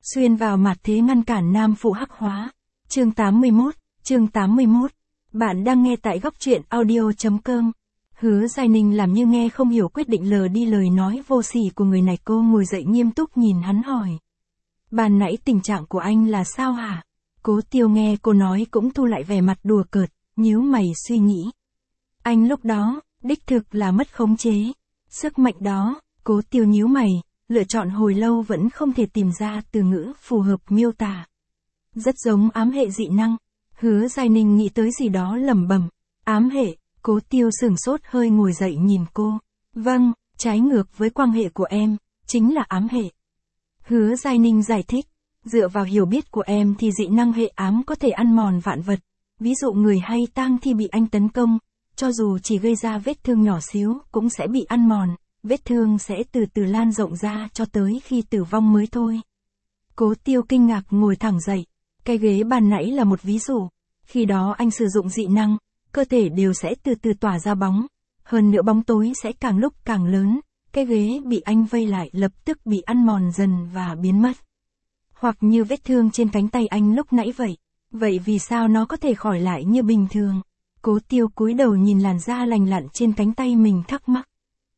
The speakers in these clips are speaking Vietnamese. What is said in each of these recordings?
Xuyên vào mặt thế ngăn cản nam phụ hắc hóa. Chương 81. Bạn đang nghe tại góc truyện audio.com. Hứa Giai Ninh làm như nghe không hiểu, quyết định lờ đi lời nói vô sỉ của người này. Cô ngồi dậy nghiêm túc nhìn hắn hỏi. Ban nãy tình trạng của anh là sao hả? Cố Tiêu nghe cô nói cũng thu lại vẻ mặt đùa cợt, nhíu mày suy nghĩ. Anh lúc đó, đích thực là mất khống chế. Sức mạnh đó, Cố Tiêu nhíu mày, lựa chọn hồi lâu vẫn không thể tìm ra từ ngữ phù hợp miêu tả. Rất giống ám hệ dị năng. Hứa Giai Ninh nghĩ tới gì đó lẩm bẩm. Ám hệ. Cố Tiêu sửng sốt, hơi ngồi dậy nhìn cô. Vâng, trái ngược với quang hệ của em, chính là ám hệ. Hứa Giai Ninh giải thích. Dựa vào hiểu biết của em thì dị năng hệ ám có thể ăn mòn vạn vật. Ví dụ người hay tang thi bị anh tấn công, cho dù chỉ gây ra vết thương nhỏ xíu cũng sẽ bị ăn mòn. Vết thương sẽ từ từ lan rộng ra cho tới khi tử vong mới thôi. Cố Tiêu kinh ngạc ngồi thẳng dậy. Cái ghế bàn nãy là một ví dụ. Khi đó anh sử dụng dị năng, cơ thể đều sẽ từ từ tỏa ra bóng. Hơn nữa bóng tối sẽ càng lúc càng lớn. Cái ghế bị anh vây lại lập tức bị ăn mòn dần và biến mất. Hoặc như vết thương trên cánh tay anh lúc nãy vậy. Vậy vì sao nó có thể khỏi lại như bình thường? Cố Tiêu cúi đầu nhìn làn da lành lặn trên cánh tay mình thắc mắc.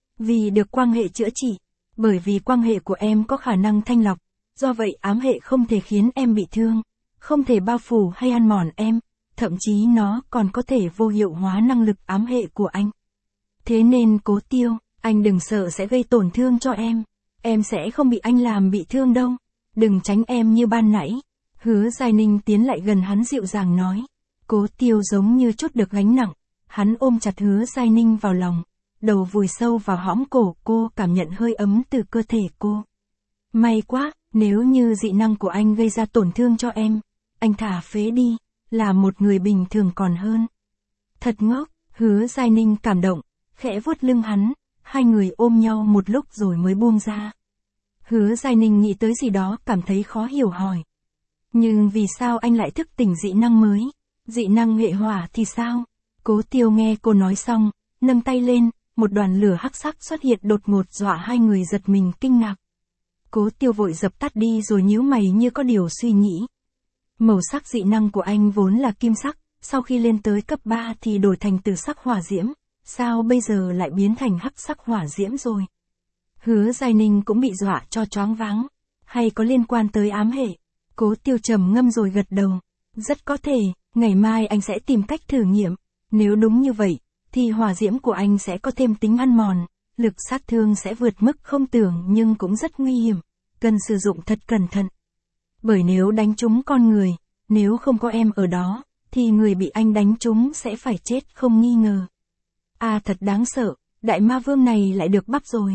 Vì được quang hệ chữa trị. Bởi vì quang hệ của em có khả năng thanh lọc. Do vậy ám hệ không thể khiến em bị thương. Không thể bao phủ hay ăn mòn em. Thậm chí nó còn có thể vô hiệu hóa năng lực ám hệ của anh. Thế nên Cố Tiêu, anh đừng sợ sẽ gây tổn thương cho em. Em sẽ không bị anh làm bị thương đâu. Đừng tránh em như ban nãy. Hứa Giai Ninh tiến lại gần hắn dịu dàng nói. Cố Tiêu giống như trút được gánh nặng. Hắn ôm chặt Hứa Giai Ninh vào lòng. Đầu vùi sâu vào hõm cổ cô, cảm nhận hơi ấm từ cơ thể cô. May quá, nếu như dị năng của anh gây ra tổn thương cho em, anh thả phế đi, là một người bình thường còn hơn. Thật ngốc. Hứa Giai Ninh cảm động, khẽ vuốt lưng hắn, hai người ôm nhau một lúc rồi mới buông ra. Hứa Giai Ninh nghĩ tới gì đó, cảm thấy khó hiểu hỏi. Nhưng vì sao anh lại thức tỉnh dị năng mới? Dị năng hệ hỏa thì sao? Cố Tiêu nghe cô nói xong, nâng tay lên, một đoàn lửa hắc sắc xuất hiện đột ngột dọa hai người giật mình kinh ngạc. Cố Tiêu vội dập tắt đi rồi nhíu mày như có điều suy nghĩ. Màu sắc dị năng của anh vốn là kim sắc, sau khi lên tới cấp 3 thì đổi thành tử sắc hỏa diễm, sao bây giờ lại biến thành hắc sắc hỏa diễm rồi? Hứa Giai Ninh cũng bị dọa cho choáng váng. Hay có liên quan tới ám hệ? Cố Tiêu trầm ngâm rồi gật đầu. Rất có thể, ngày mai anh sẽ tìm cách thử nghiệm. Nếu đúng như vậy, thì hỏa diễm của anh sẽ có thêm tính ăn mòn. Lực sát thương sẽ vượt mức không tưởng nhưng cũng rất nguy hiểm. Cần sử dụng thật cẩn thận. Bởi nếu đánh trúng con người, nếu không có em ở đó, thì người bị anh đánh trúng sẽ phải chết không nghi ngờ. À thật đáng sợ, đại ma vương này lại được bắp rồi.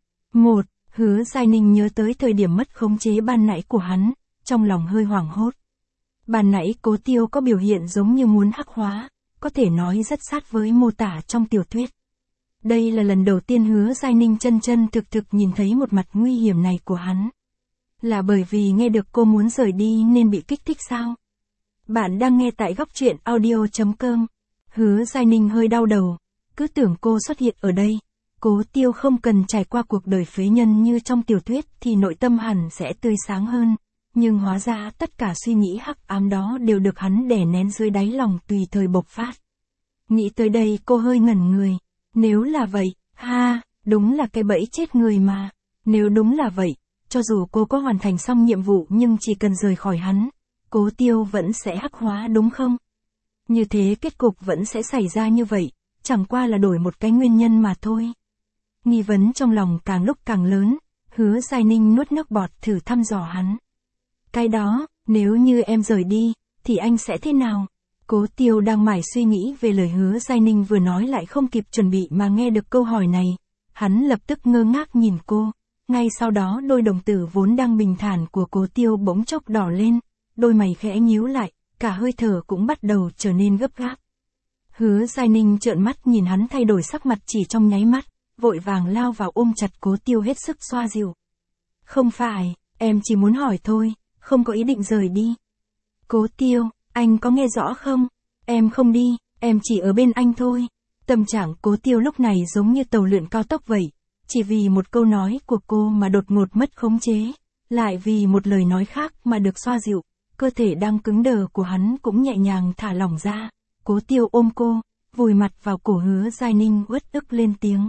Hứa Giai Ninh nhớ tới thời điểm mất khống chế ban nãy của hắn, trong lòng hơi hoảng hốt. Ban nãy Cố Tiêu có biểu hiện giống như muốn hắc hóa, có thể nói rất sát với mô tả trong tiểu thuyết. Đây là lần đầu tiên Hứa Giai Ninh chân chân thực thực nhìn thấy một mặt nguy hiểm này của hắn. Là bởi vì nghe được cô muốn rời đi nên bị kích thích sao? Bạn đang nghe tại góc truyện audio.com. Hứa Giai Ninh hơi đau đầu, cứ tưởng cô xuất hiện ở đây. Cố Tiêu không cần trải qua cuộc đời phế nhân như trong tiểu thuyết thì nội tâm hẳn sẽ tươi sáng hơn. Nhưng hóa ra tất cả suy nghĩ hắc ám đó đều được hắn đè nén dưới đáy lòng tùy thời bộc phát. Nghĩ tới đây cô hơi ngẩn người. Nếu là vậy, đúng là cái bẫy chết người mà. Nếu đúng là vậy, cho dù cô có hoàn thành xong nhiệm vụ nhưng chỉ cần rời khỏi hắn, Cố Tiêu vẫn sẽ hắc hóa đúng không? Như thế kết cục vẫn sẽ xảy ra như vậy, chẳng qua là đổi một cái nguyên nhân mà thôi. Nghi vấn trong lòng càng lúc càng lớn, Hứa Giai Ninh nuốt nước bọt thử thăm dò hắn. Cái đó, nếu như em rời đi, thì anh sẽ thế nào? Cố Tiêu đang mải suy nghĩ về lời Hứa Giai Ninh vừa nói, lại không kịp chuẩn bị mà nghe được câu hỏi này. Hắn lập tức ngơ ngác nhìn cô. Ngay sau đó đôi đồng tử vốn đang bình thản của Cố Tiêu bỗng chốc đỏ lên, đôi mày khẽ nhíu lại, cả hơi thở cũng bắt đầu trở nên gấp gáp. Hứa Giai Ninh trợn mắt nhìn hắn thay đổi sắc mặt chỉ trong nháy mắt, vội vàng lao vào ôm chặt Cố Tiêu hết sức xoa dịu. Không phải, em chỉ muốn hỏi thôi, không có ý định rời đi. Cố Tiêu, anh có nghe rõ không? Em không đi, em chỉ ở bên anh thôi. Tâm trạng Cố Tiêu lúc này giống như tàu lượn cao tốc vậy. Chỉ vì một câu nói của cô mà đột ngột mất khống chế. lại vì một lời nói khác mà được xoa dịu, cơ thể đang cứng đờ của hắn cũng nhẹ nhàng thả lỏng ra. Cố Tiêu ôm cô, vùi mặt vào cổ Hứa Giai Ninh uất ức lên tiếng.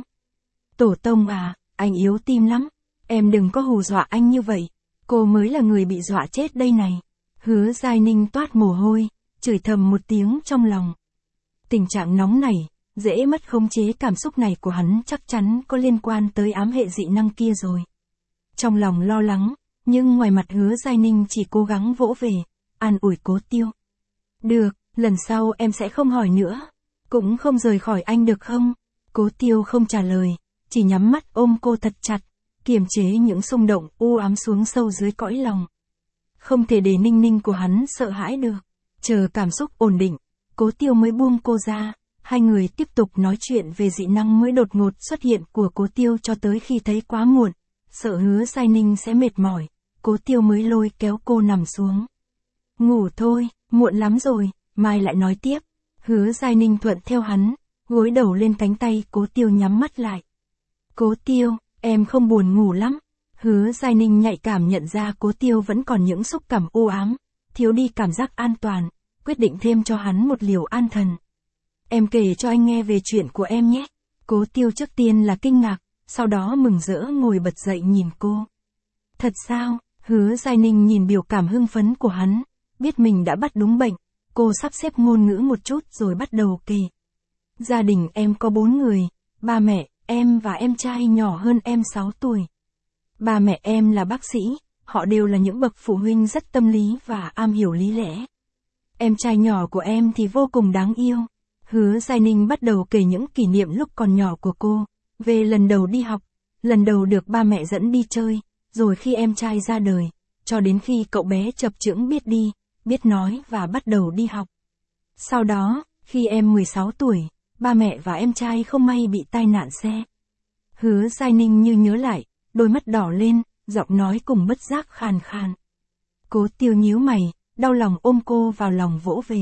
Tổ tông à, anh yếu tim lắm, em đừng có hù dọa anh như vậy, cô mới là người bị dọa chết đây này. Hứa Giai Ninh toát mồ hôi, chửi thầm một tiếng trong lòng. Tình trạng nóng nảy, dễ mất khống chế cảm xúc này của hắn chắc chắn có liên quan tới ám hệ dị năng kia rồi. Trong lòng lo lắng, nhưng ngoài mặt Hứa Giai Ninh chỉ cố gắng vỗ về, an ủi Cố Tiêu. Được, lần sau em sẽ không hỏi nữa, cũng không rời khỏi anh được không? Cố Tiêu không trả lời, chỉ nhắm mắt ôm cô thật chặt, kiềm chế những xung động u ám xuống sâu dưới cõi lòng. Không thể để Ninh Ninh của hắn sợ hãi được. Chờ cảm xúc ổn định, Cố Tiêu mới buông cô ra, hai người tiếp tục nói chuyện về dị năng mới đột ngột xuất hiện của Cố Tiêu cho tới khi thấy quá muộn, sợ Hứa Giai Ninh sẽ mệt mỏi, Cố Tiêu mới lôi kéo cô nằm xuống. Ngủ thôi, muộn lắm rồi, mai lại nói tiếp. Hứa Giai Ninh thuận theo hắn, gối đầu lên cánh tay Cố Tiêu nhắm mắt lại. Cố Tiêu, em không buồn ngủ lắm. Hứa Giai Ninh nhạy cảm nhận ra Cố Tiêu vẫn còn những xúc cảm u ám, thiếu đi cảm giác an toàn, quyết định thêm cho hắn một liều an thần. Em kể cho anh nghe về chuyện của em nhé. Cố Tiêu trước tiên là kinh ngạc, sau đó mừng rỡ ngồi bật dậy nhìn cô. Thật sao? Hứa Giai Ninh nhìn biểu cảm hưng phấn của hắn, biết mình đã bắt đúng bệnh, cô sắp xếp ngôn ngữ một chút rồi bắt đầu kể. Gia đình em có 4 người, ba mẹ, em và em trai nhỏ hơn em 6 tuổi. Ba mẹ em là bác sĩ, họ đều là những bậc phụ huynh rất tâm lý và am hiểu lý lẽ. Em trai nhỏ của em thì vô cùng đáng yêu. Hứa Giai Ninh bắt đầu kể những kỷ niệm lúc còn nhỏ của cô, về lần đầu đi học, lần đầu được ba mẹ dẫn đi chơi, rồi khi em trai ra đời, cho đến khi cậu bé chập chững biết đi, biết nói và bắt đầu đi học. Sau đó, khi em 16 tuổi, ba mẹ và em trai không may bị tai nạn xe. Hứa Giai Ninh như nhớ lại, đôi mắt đỏ lên, giọng nói cùng bất giác khàn khàn. Cố Tiêu nhíu mày, đau lòng ôm cô vào lòng vỗ về.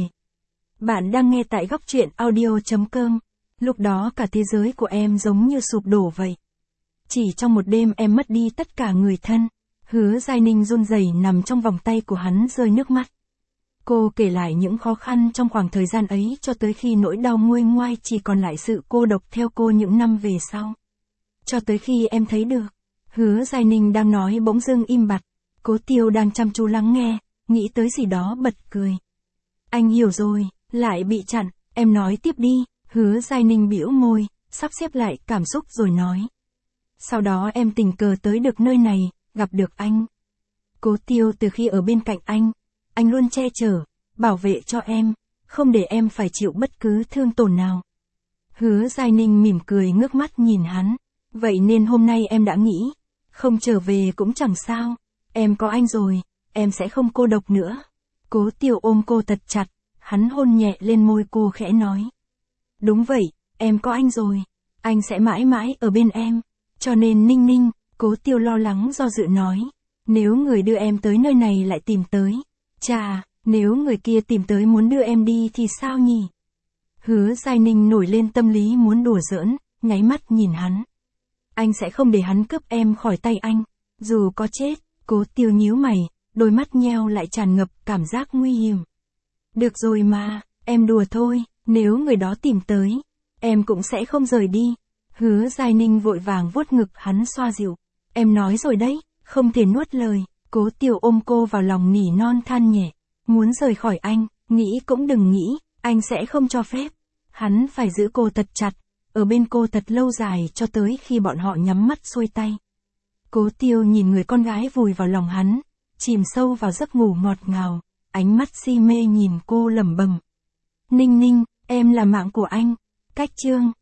Bạn đang nghe tại góc truyện audio.com. Lúc đó cả thế giới của em giống như sụp đổ vậy. Chỉ trong một đêm em mất đi tất cả người thân. Hứa Giai Ninh run rẩy nằm trong vòng tay của hắn rơi nước mắt. Cô kể lại những khó khăn trong khoảng thời gian ấy cho tới khi nỗi đau nguôi ngoai chỉ còn lại sự cô độc theo cô những năm về sau. Cho tới khi em thấy được. Hứa Giai Ninh đang nói bỗng dưng im bặt. Cố Tiêu đang chăm chú lắng nghe, nghĩ tới gì đó bật cười. Anh hiểu rồi, lại bị chặn, em nói tiếp đi. Hứa Giai Ninh bĩu môi, sắp xếp lại cảm xúc rồi nói. Sau đó em tình cờ tới được nơi này, gặp được anh. Cố Tiêu từ khi ở bên cạnh anh luôn che chở, bảo vệ cho em, không để em phải chịu bất cứ thương tổn nào. Hứa Giai Ninh mỉm cười ngước mắt nhìn hắn. Vậy nên hôm nay em đã nghĩ, không trở về cũng chẳng sao, em có anh rồi, em sẽ không cô độc nữa. Cố Tiêu ôm cô thật chặt, hắn hôn nhẹ lên môi cô khẽ nói. Đúng vậy, em có anh rồi, anh sẽ mãi mãi ở bên em, cho nên Ninh Ninh. Cố Tiêu lo lắng do dự nói, nếu người đưa em tới nơi này lại tìm tới, chà, nếu người kia tìm tới muốn đưa em đi thì sao nhỉ? Hứa Giai Ninh nổi lên tâm lý muốn đùa giỡn, nháy mắt nhìn hắn. Anh sẽ không để hắn cướp em khỏi tay anh, dù có chết. Cố Tiêu nhíu mày, đôi mắt nheo lại tràn ngập cảm giác nguy hiểm. Được rồi mà, em đùa thôi, nếu người đó tìm tới, em cũng sẽ không rời đi. Hứa Giai Ninh vội vàng vuốt ngực hắn xoa dịu. Em nói rồi đấy, không thể nuốt lời. Cố Tiêu ôm cô vào lòng nỉ non than nhẹ. Muốn rời khỏi anh, nghĩ cũng đừng nghĩ, anh sẽ không cho phép. Hắn phải giữ cô thật chặt, ở bên cô thật lâu dài cho tới khi bọn họ nhắm mắt xuôi tay. Cố Tiêu nhìn người con gái vùi vào lòng hắn, chìm sâu vào giấc ngủ ngọt ngào, ánh mắt si mê nhìn cô lẩm bẩm. Ninh Ninh, em là mạng của anh. Cách chương